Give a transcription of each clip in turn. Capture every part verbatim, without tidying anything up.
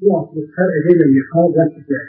الفرق بين النقاب والحجاب.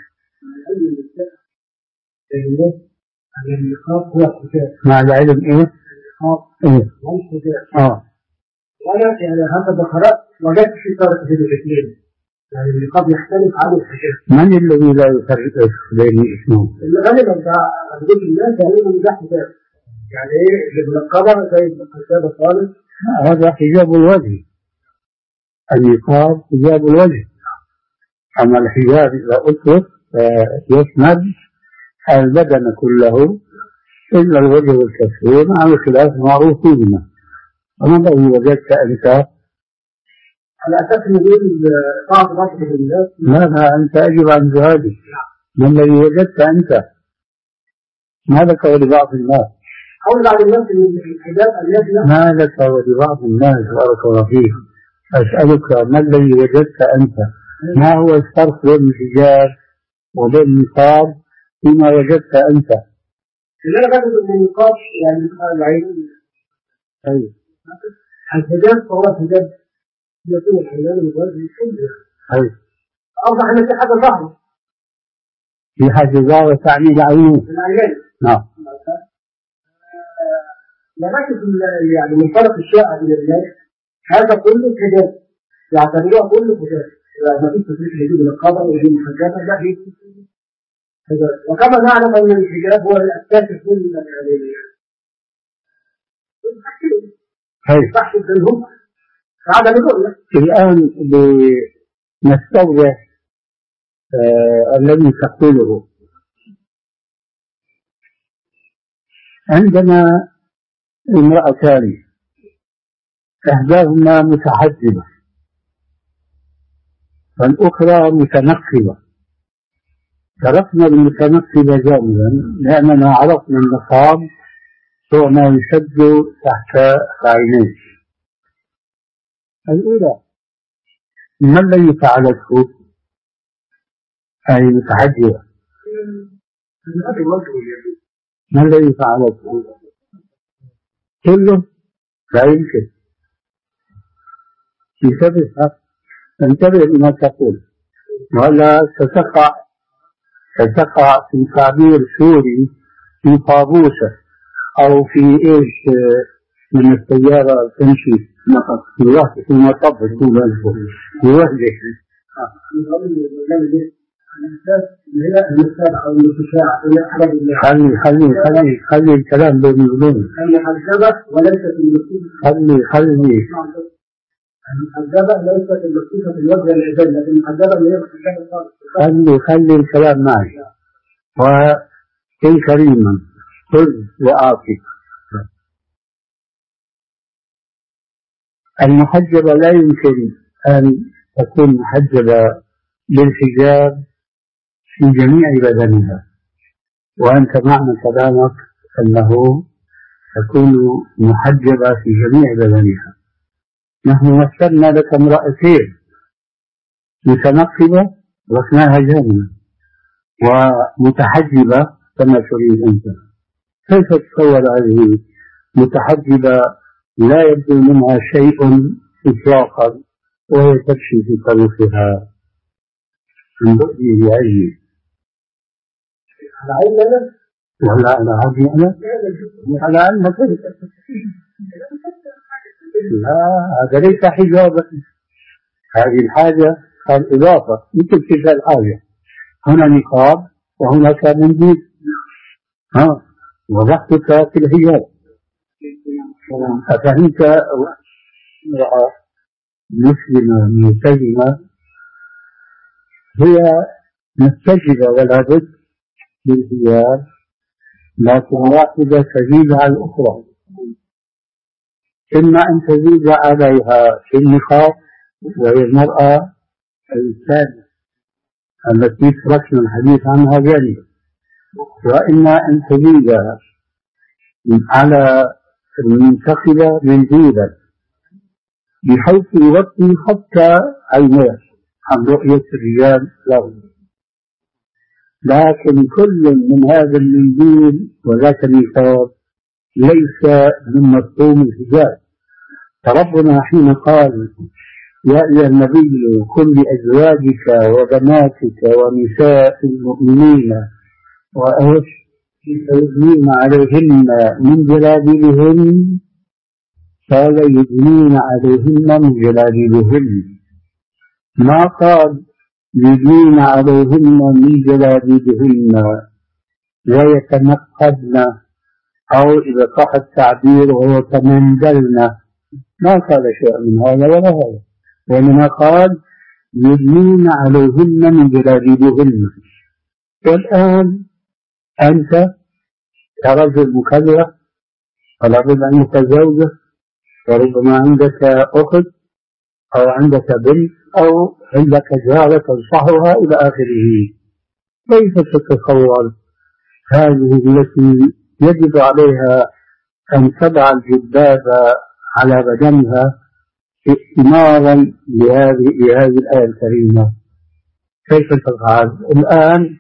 النقاب هو الحجاب. مع العلم إيه؟ النقاب إيه؟ والحجاب. آه. وأنا يعني هذا قرأت وجدت في فرق بين الاثنين. يعني النقاب يختلف عن الحجاب. من الذي لا يفرق بين الاثنين؟ غالبا ده أقول الناس يعني ده حجاب. يعني إيه اللي منقبة زي الحجاب خالص. هذا حجاب الوجه. النقاب حجاب الوجه. أما الحجاب إذا أطلق يشمل البدن كله إلا الوجه والكفين على الخلاف معروف فيهما. وما الذي وجدت أنت؟ على أساس نقول بعض رفض الناس. لا لا أنت أجب عن جوابي. ما الذي وجدت أنت؟ ما لك ولبعض الناس؟ أقول بعض الناس من الحجاب الذي ما لك ولبعض الناس بارك الله فيك. أسألك ما الذي وجدت أنت؟ ما هو الفرق بين الحجاب وبين النقاب فيما وجدت أنت؟ اللي أنا بجد من النقاب يعني العين. أي. الحجاب فهو الحجاب يكون الحجاب الوجه كله. أي. أوضح أن في حاجة ظاهرة. في حاجة ظاهرة تعني العيون. العين. نعم. لكن يعني من فرق الشائع من الناس هذا كله حجاب. يعتبروها كله حجاب. ما فيش تفريق يجيب القبر ويجيب الحجاب لا هي حجاب. وكما نعلم أن الحجاب هو الأساس في كل يعني هاي. الهم هذا نقول الآن بنستوضح آه الذي تقوله. عندنا امرأتان إحداهما متحجبة والأخرى متنقبة. تركنا المتنقبة جانبا لأننا عرفنا النقاب هو ما يشد تحت العينين. الأولى ما الذي فعلته؟ أي متحجبة. ما الذي فعلته؟ كله لا يمكن. انتبه انتبه لما تقول ولا ستقع ستقع في تعبير سوري في طابوسة أو في إيش من السيارة تمشي في وحدة في المطب تقول أنه في وحدة. خلي خلي خلي خلي الكلام بين وبين. خلي خلي المحجبة ليست اللطيفة في الوجه والعزل لكن المحجبة اللي هي محجبة خالص. خلي خلي الكلام معي وكن كريما خذ وأعطي. المحجبة لا يمكن أن تكون محجبة بالحجاب في جميع بدنها. وأنت معنى كلامك أنه تكون محجبة في جميع بدنها. نحن مثلنا لك امرأتين متنقبة ركناها جانبا ومتحجبة كما تريد أنت. كيف تتصور هذه متحجبة لا يبدو منها شيء إطلاقا وهي تمشي في طريقها من بؤدي بعيني؟ على عين أنا؟ ولا على عين أنا؟ على عين كيف؟ لا هذا ليس حجابا. هذه الحاجة الإضافة مثل تلك الحاجة. هنا نقاب وهناك منديل. ها وضحتك في الحجاب. أفهمت؟ امرأة مسلمة ملتزمة هي متجبة ولا بد بالحجاب لكن واحدة تزيد على الأخرى. إما أن تزيد عليها في النقاب وهي المرأة الثانية التي تركنا الحديث عنها جانبا، وإما أن تزيد على المنتقبة منزيلا بحيث يغطي حتى عينيه عن رؤية الرجال له. لكن كل من هذا المنزيل وذاك النقاب ليس من مفهوم الحجاب. فربنا حين قال يا أيها النبي قل لأزواجك وبناتك ونساء المؤمنين وإيش يدنين عليهن من جلابيبهن، قال يدنين عليهن من جلابيبهن، ما قال يدنين عليهن من جلابيبهن ويتنقبن، أو إذا صح التعبير ويتمندلن، ما قال شيء من هذا ولا هذا، وإنما قال يدنين عليهن من جلابيبهن. والآن أنت كرجل مكلف ولربما عندك زوجة وربما عندك أخت أو عندك بنت أو عندك جارة تنصحها إلى آخره، كيف تتصور هذه التي يجب عليها أن تضع الجباب على بدنها استمارا لهذه الآية الكريمة؟ كيف تفعل الآن؟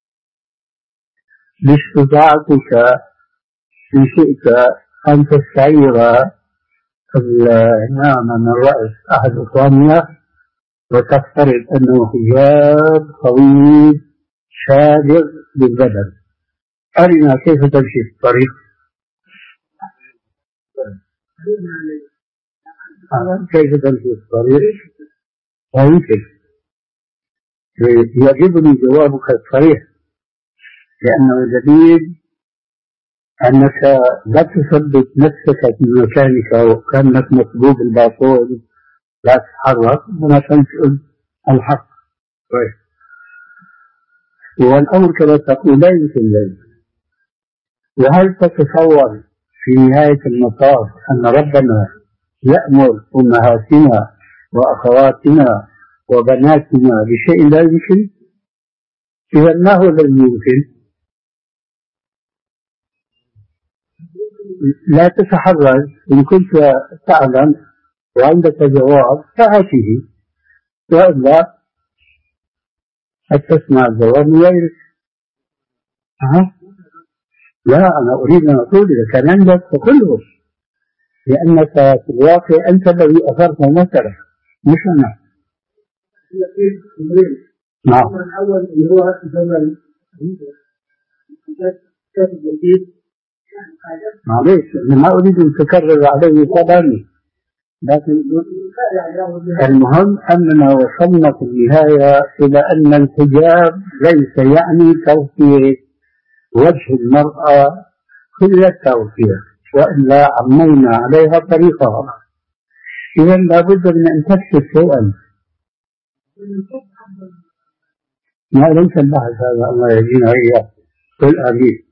باستطاعتك إن شئت أن تستعير النعمة من رأس أحد إخواننا وتفترض أنه حجاب طويل شادر بالبدن. أرنا كيف تمشي في الطريق. كيف تمشي في الطريق؟ لا يمكن. يعجبني جوابك الصريح، لأنه دليل أنك لا تثبت نفسك في مكانك وكأنك مطلوب الباطول، لا تتحرك ولا تنشئ الحق. والأمر كما تقول لا يمكن ذلك. وهل تتصور في نهاية المطاف أن ربنا يأمر أمهاتنا وأخواتنا وبناتنا بشيء لا يمكن؟ إذا ما هو الذي يمكن؟ لا تتحرج، إن كنت تعلم وعندك جواب فأعطيه، وإلا قد تسمع الجواب من غيرك. أه؟ لا، أنا أريد أن أقول إذا كان عندك فكله، لأنك في الواقع أنت الذي أثرت المسألة مش أنا. نعم. الأول اللي هو زمن معليش أنا ما أريد أن تكرر عليه كلامي، لكن المهم أننا وصلنا في النهاية إلى أن الحجاب ليس يعني تغطية وجه المرأة كل التغطية، وإلا عمينا عليها طريقها. إذا لابد من أن تكتب شيئا. ما ليس البحث هذا، الله يهدينا إياه. قل آمين.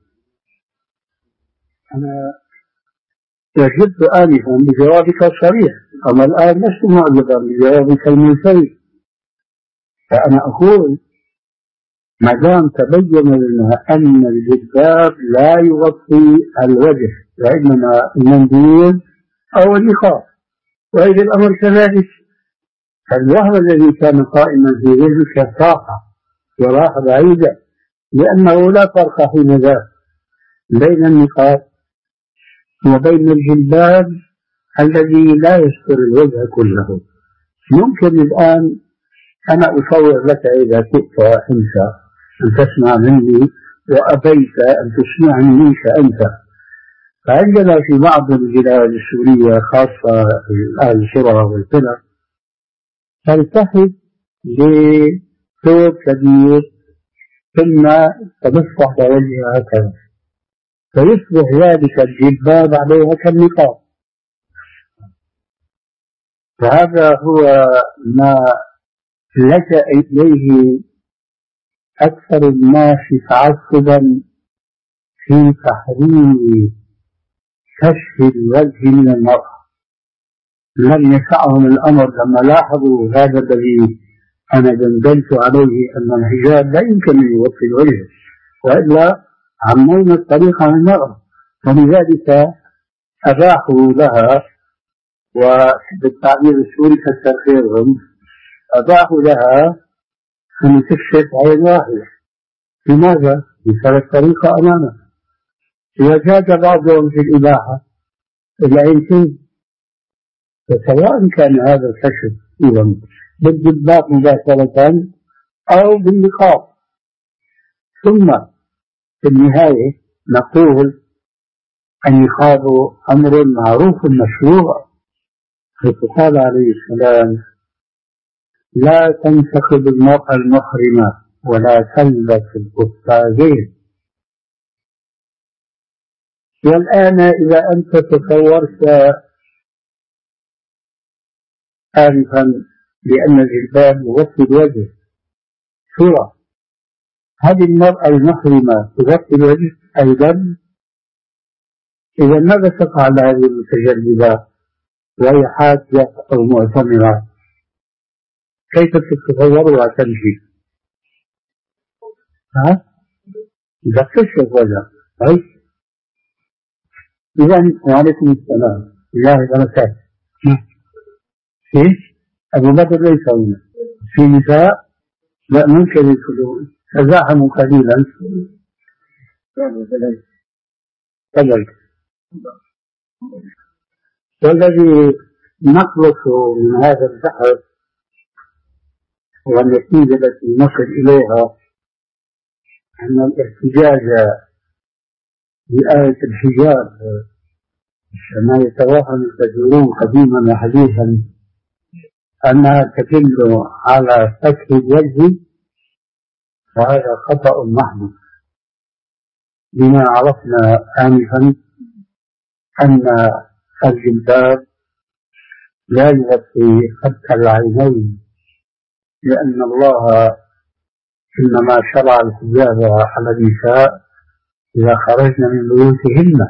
أنا أجبت آنفا بجوابك الصريح، أما الآن لست معجبا بجوابك المنفي. فأنا أقول ما دام تبين لنا أن الجباب لا يغطي الوجه وإنما المنديل أو النقاب، وإذا الأمر كذلك فالوهم الذي كان قائما في ذهنك طاقة وراحة بعيدة، لأنه لا فرق حين ذاك بين النقاب وبين الجلباب الذي لا يستر الوجه كله. يمكن الآن أنا أصور لك إذا كنت أنت أن تسمع مني وأبيت أن تسمعني منك أنت. فعندنا في بعض البلاد السورية خاصة الآن الشرى والقلع تلتحق بثوب كبير ثم تمسح بوجهها هكذا، فيصبح ذلك الجلباب عليها كالنقاب. فهذا هو ما لجأ إليه أكثر الناس تعصبا في تحريم كشف الوجه من المرأة. لم يسعهم الأمر لما لاحظوا هذا الذي أنا دندنت عليه أن الحجاب لا يمكن أن يغطي الوجه، وإلا عمينا الطريق عن المرأة، ولذلك أباحوا لها، وبالتعبير السوري كثر خيرهم، أباحوا لها أن تكشف عين واحدة. لماذا؟ بسبب الطريقة أمامها. إذا جاء بعضهم في الإباحة العينتين، فسواء كان هذا الكشف إذا بالجبات مباشرة أو بالنقاب. ثم في النهاية نقول النقاب أمر معروف مشروع، حيث قال عليه السلام: لا تنتقب المرأة المحرمة ولا تلبس القفازين. والآن إذا أنت تصورت آنفا بأن الجلباب يغطي الوجه صورة، هذه المرأة المحرمة تغطي الوجه أيضا؟ إذا ماذا تفعل هذه المتجلبات وهي حاجة أو معتمرة؟ كيف تتصورها تمشي؟ ها؟ إذا تكشف وجهها. إذا وعليكم السلام الله وبركاته. إيش؟ أبو بدر ليس هنا، في نساء لا ممكن يدخلون، تزاحموا قليلا. تفضل. والذي نخلص من هذا البحث والنتيجة التي نصل إليها أن الاحتجاج بآية الحجاب كما يتوهم الكثيرون قديما وحديثا أنها تدل على فتح الوجه، فهذا خطأ محض، بما عرفنا آنفا أن الجلباب لا يغطي خد العينين، لأن الله إنما شرع الحجاب على النساء إذا خرجن من بيوتهن،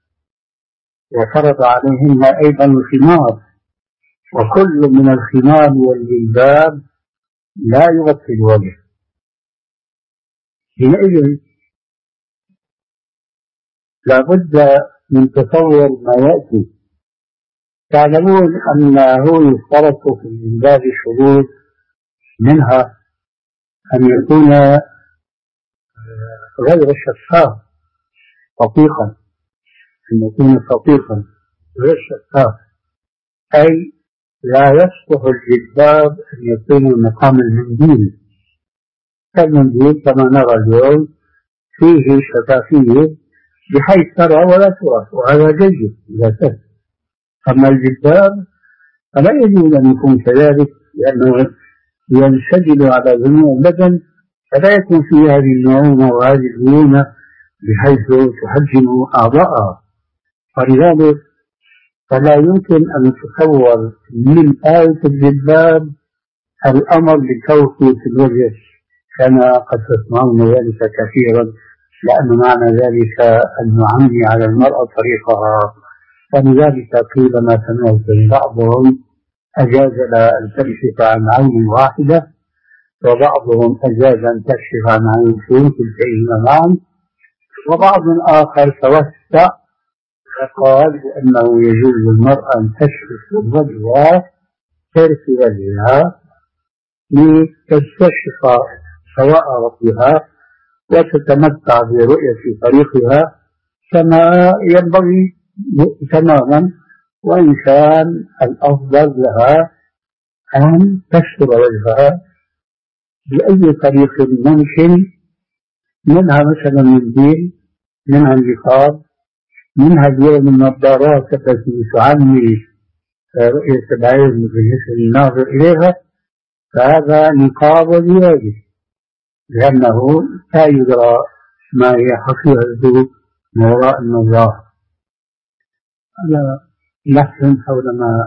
وفرض عليهن أيضا الخمار، وكل من الخمار والجلباب لا يغطي الوجه. حينئذ لا بد من تصور ما يأتي. تعلمون أنه يشترط في الجلباب شروط، منها أن يكون غير شفاف صفيقا، أن يكون صفيقا غير شفاف، أي لا يصلح الجلباب أن يكون مقام المنديل، كالمنديل كما نرى اليوم فيه شفافية بحيث ترى ولا ترى، وهذا جيد إذا سهل. أما الجلباب فلا يجوز أن يكون كذلك، لأنه ينسجل على جميع البدن، فلا يكون فيه هذه النعومة وهذه الليونة بحيث تحجم أعضاءها. ولذلك فلا يمكن أن نتصور من آية الجلباب الأمر بتوسيط الوجه كما قد تسمعون ذلك كثيرا، لأن معنى ذلك أن نعمي على المرأة طريقها. فلذلك قيل ما سمعت بعضهم أجاز أن تكشف عن عين واحدة، وبعضهم أجاز أن تكشف عن عينين كلتيهما معا، وبعض آخر توسع فقال بأنه يجوز للمرأة أن تكشف وجهها ترك وجهها لتستشف سواء ربها وتتمتع برؤية طريقها كما ينبغي تماما، وإن كان الأفضل لها أن تستر وجهها بأي طريق ممكن، منها مثلا منديل، منها النقاب، منها اليوم النظارات التي تعمي رؤية العين بالنسبة للناظر إليها، فهذا نقاب لوجه، لأنه لا يدرى ما هي حقيقته من وراء النظارة. هذا لحن حول ما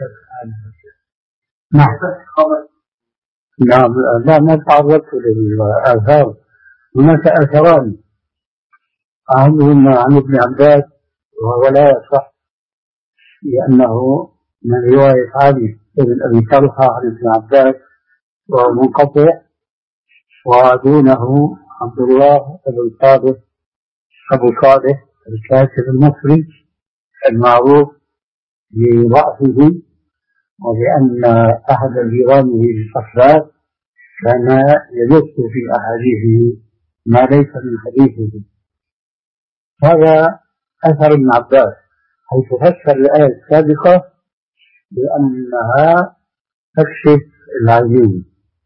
نعم نعم لا ما تعرضت للآثار. هناك آثاران، أحدهما عن ابن عباس وهو لا يصح، لأنه من رواية علي بن أبي طلحة عن ابن عباس وهو منقطع، ودونه عبد الله بن صالح أبو صالح الكاتب المصري المعروف بضعفه، وبأن أحد جيرانه الأخبار كان يدس في أحاديثه ما ليس من حديثه. هذا أثر ابن عباس حيث فسر الآية السابقة بأنها تكشف العجيب.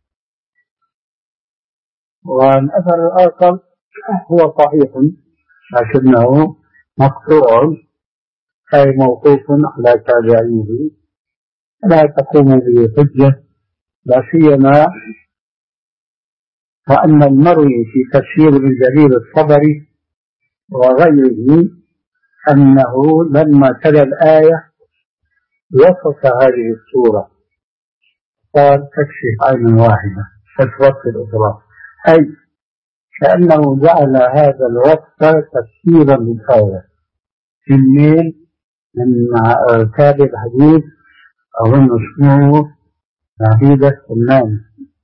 والأثر الآخر هو صحيح لكنه مقطوع أي موقوف على تابعيه لا تقوم به حجة، لا سيما وأن المروي في تفسير ابن جرير الطبري وغيره أنه لما تلا الآية وصف هذه السورة قال تكشف عينا واحدة فتوصل الأخرى، أي كأنه جعل هذا الوصف تفسيرا للآية. في الليل من كاتب الحديث أظن اسمه عبيدة السمان،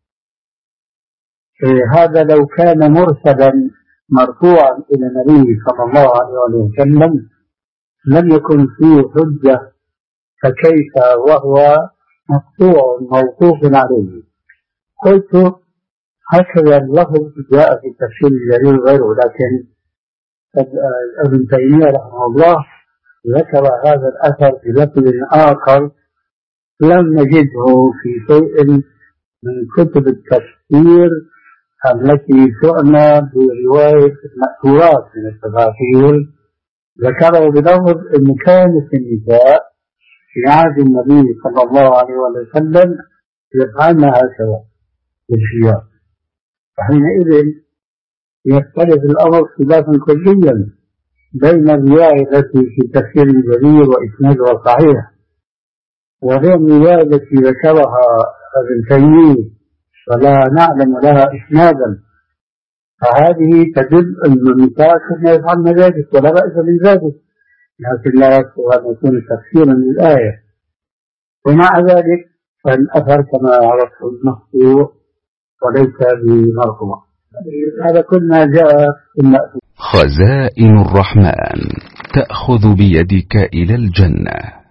هذا لو كان مرسلا مرفوعا إلى النبي صلى الله عليه وسلم لم يكن فيه حجة، فكيف وهو مقطوع موقوف عليه؟ قلت هكذا اللفظ جاء في تفسير الجليل غيره، لكن ابن تيمية رحمه الله ذكر هذا الأثر بلفظ آخر لم نجده في شيء من كتب التفسير التي تعنى برواية المأثورات من التفاسير، ذكره بلفظ أن كانت النساء في عهد النبي صلى الله عليه وسلم يفعلن هكذا بالشياء، فحينئذ يختلف الأمر اختلافا كليا بين الرواية التي في تفسير الجليل وإسنادها صحيح وبين الرواية التي ذكرها ابن تيمية ولا نعلم لها إسنادا، فهذه تدل أن النساء كنا يفعلن ذلك ولا بأس من ذلك، لكن لا يصح أن يكون تفسيرا للآية. ومع ذلك فالأثر كما عرفت مقطوع وليس بمرفوع. هذا كل ما جاء في المأثور. خزائن الرحمن تأخذ بيدك إلى الجنة.